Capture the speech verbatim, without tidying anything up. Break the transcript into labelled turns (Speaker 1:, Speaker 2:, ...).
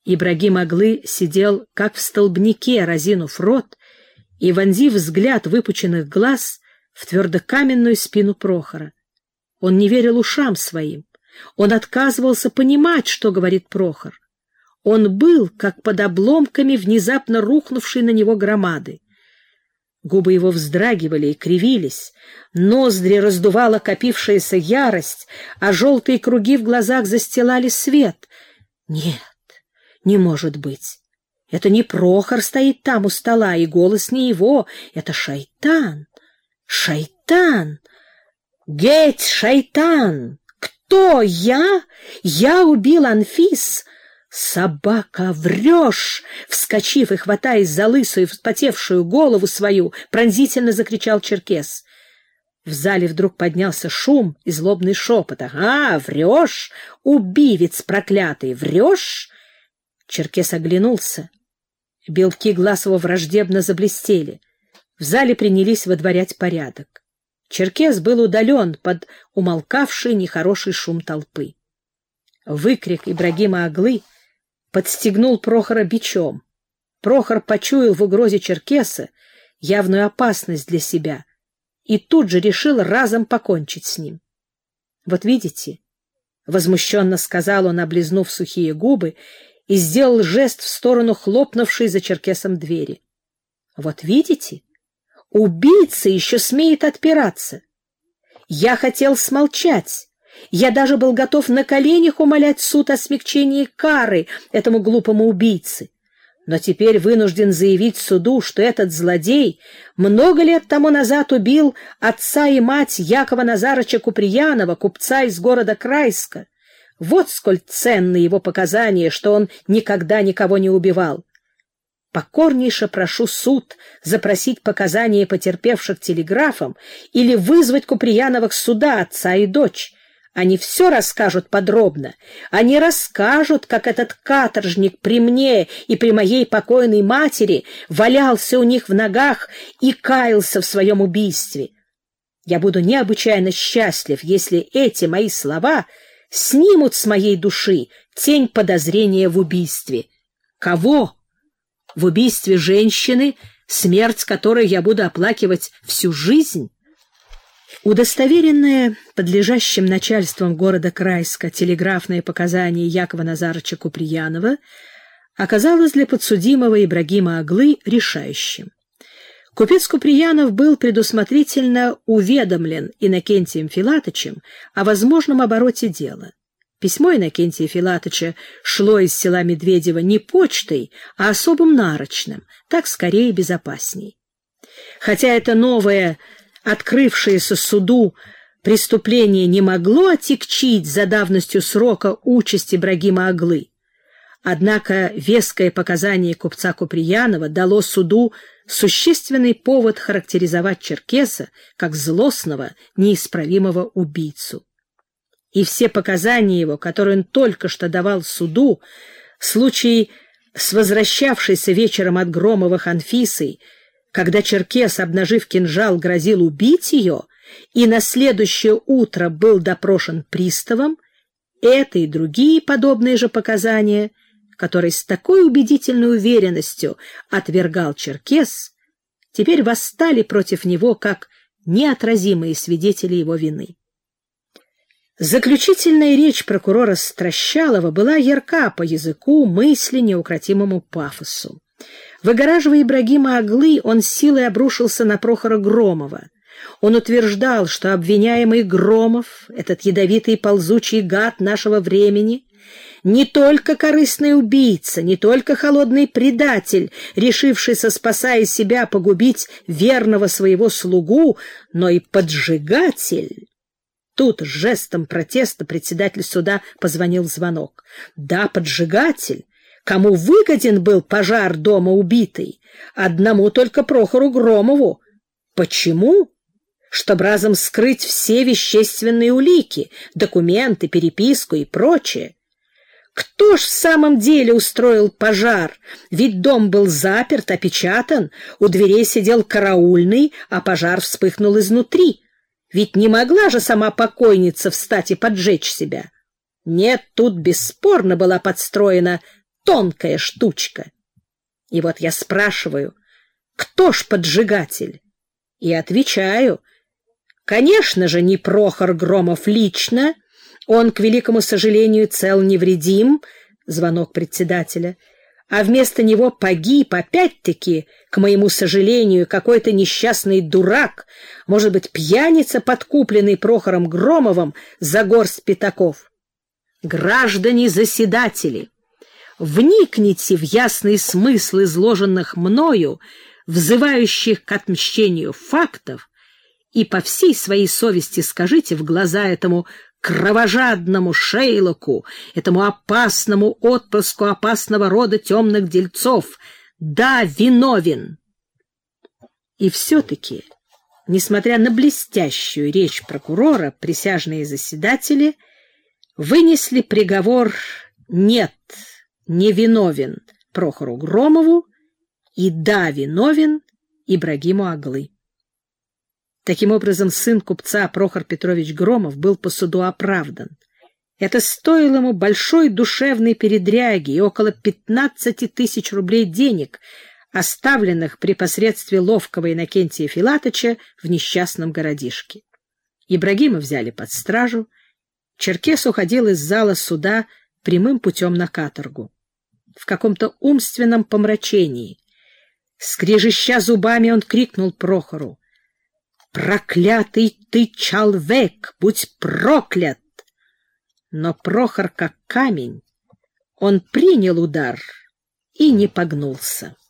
Speaker 1: Ибрагим-аглы сидел, как в столбнике, разинув рот и вонзив взгляд выпученных глаз в твердокаменную спину Прохора. Он не верил ушам своим. Он отказывался понимать, что говорит Прохор. Он был, как под обломками внезапно рухнувшей на него громады. Губы его вздрагивали и кривились, ноздри раздувала копившаяся ярость, а желтые круги в глазах застилали свет. Нет, не может быть. Это не Прохор стоит там у стола, и голос не его. Это шайтан. Шайтан! Геть, шайтан! Кто я? Я убил Анфис? «Собака, врешь!» Вскочив и хватаясь за лысую, вспотевшую голову свою, пронзительно закричал черкес. В зале вдруг поднялся шум и злобный шепот. «Ага, врешь! Убивец проклятый! Врешь!» Черкес оглянулся. Белки глаз его враждебно заблестели. В зале принялись выдворять порядок. Черкес был удален под умолкавший нехороший шум толпы. Выкрик Ибрагима-аглы подстегнул Прохора бичом. Прохор почуял в угрозе черкеса явную опасность для себя и тут же решил разом покончить с ним. «Вот видите?» — возмущенно сказал он, облизнув сухие губы, и сделал жест в сторону хлопнувшей за черкесом двери. «Вот видите? Убийца еще смеет отпираться. Я хотел смолчать. Я даже был готов на коленях умолять суд о смягчении кары этому глупому убийце. Но теперь вынужден заявить суду, что этот злодей много лет тому назад убил отца и мать Якова Назарыча Куприянова, купца из города Крайска. Вот сколь ценны его показания, что он никогда никого не убивал. Покорнейше прошу суд запросить показания потерпевших телеграфом или вызвать Куприяновых суда, отца и дочь. Они все расскажут подробно. Они расскажут, как этот каторжник при мне и при моей покойной матери валялся у них в ногах и каялся в своем убийстве. Я буду необычайно счастлив, если эти мои слова снимут с моей души тень подозрения в убийстве. Кого? В убийстве женщины, смерть которой я буду оплакивать всю жизнь? Удостоверенное подлежащим начальством города Крайска телеграфное показание Якова Назарыча Куприянова оказалось для подсудимого Ибрагима-аглы решающим. Купец Куприянов был предусмотрительно уведомлен Иннокентием Филатычем о возможном обороте дела. Письмо Иннокентия Филатыча шло из села Медведево не почтой, а особым нарочным, так скорее безопасней. Хотя это новое, открывшееся суду преступление не могло отягчить за давностью срока участь Ибрагима-аглы, однако веское показание купца Куприянова дало суду существенный повод характеризовать черкеса как злостного, неисправимого убийцу. И все показания его, которые он только что давал суду, случай с возвращавшейся вечером от Громовых Анфисой, когда черкес, обнажив кинжал, грозил убить ее, и на следующее утро был допрошен приставом, это и другие подобные же показания, которые с такой убедительной уверенностью отвергал черкес, теперь восстали против него как неотразимые свидетели его вины. Заключительная речь прокурора Стращалова была ярка по языку, мысли, неукротимому пафосу. Выгораживая Ибрагима-аглы, он силой обрушился на Прохора Громова. Он утверждал, что обвиняемый Громов, этот ядовитый ползучий гад нашего времени, не только корыстный убийца, не только холодный предатель, решившийся, спасая себя, погубить верного своего слугу, но и поджигатель. Тут жестом протеста председатель суда позвонил в звонок. Да, поджигатель. Кому выгоден был пожар дома убитой? Одному только Прохору Громову. Почему? Чтобы разом скрыть все вещественные улики, документы, переписку и прочее. Кто ж в самом деле устроил пожар? Ведь дом был заперт, опечатан, у дверей сидел караульный, а пожар вспыхнул изнутри. Ведь не могла же сама покойница встать и поджечь себя. Нет, тут бесспорно была подстроена тонкая штучка. И вот я спрашиваю, кто ж поджигатель? И отвечаю, конечно же, не Прохор Громов лично, он, к великому сожалению, цел невредим, звонок председателя, а вместо него погиб, опять-таки, к моему сожалению, какой-то несчастный дурак, может быть, пьяница, подкупленный Прохором Громовым за горсть пятаков. Граждане заседатели, вникните в ясный смысл изложенных мною, взывающих к отмщению фактов, и по всей своей совести скажите в глаза этому кровожадному Шейлоку, этому опасному отпрыску опасного рода темных дельцов: да, виновен. И все-таки, несмотря на блестящую речь прокурора, присяжные заседатели вынесли приговор «нет, не виновен» Прохору Громову и «да, виновен» Ибрагиму Аглы. Таким образом, сын купца Прохор Петрович Громов был по суду оправдан. Это стоило ему большой душевной передряги и около пятнадцати тысяч рублей денег, оставленных при посредстве ловкого Иннокентия Филатыча в несчастном городишке. Ибрагима взяли под стражу. Черкес уходил из зала суда прямым путем на каторгу. В каком-то умственном помрачении, скрежеща зубами, он крикнул Прохору: «Проклятый ты человек! Будь проклят!» Но Прохор, как камень, он принял удар и не погнулся.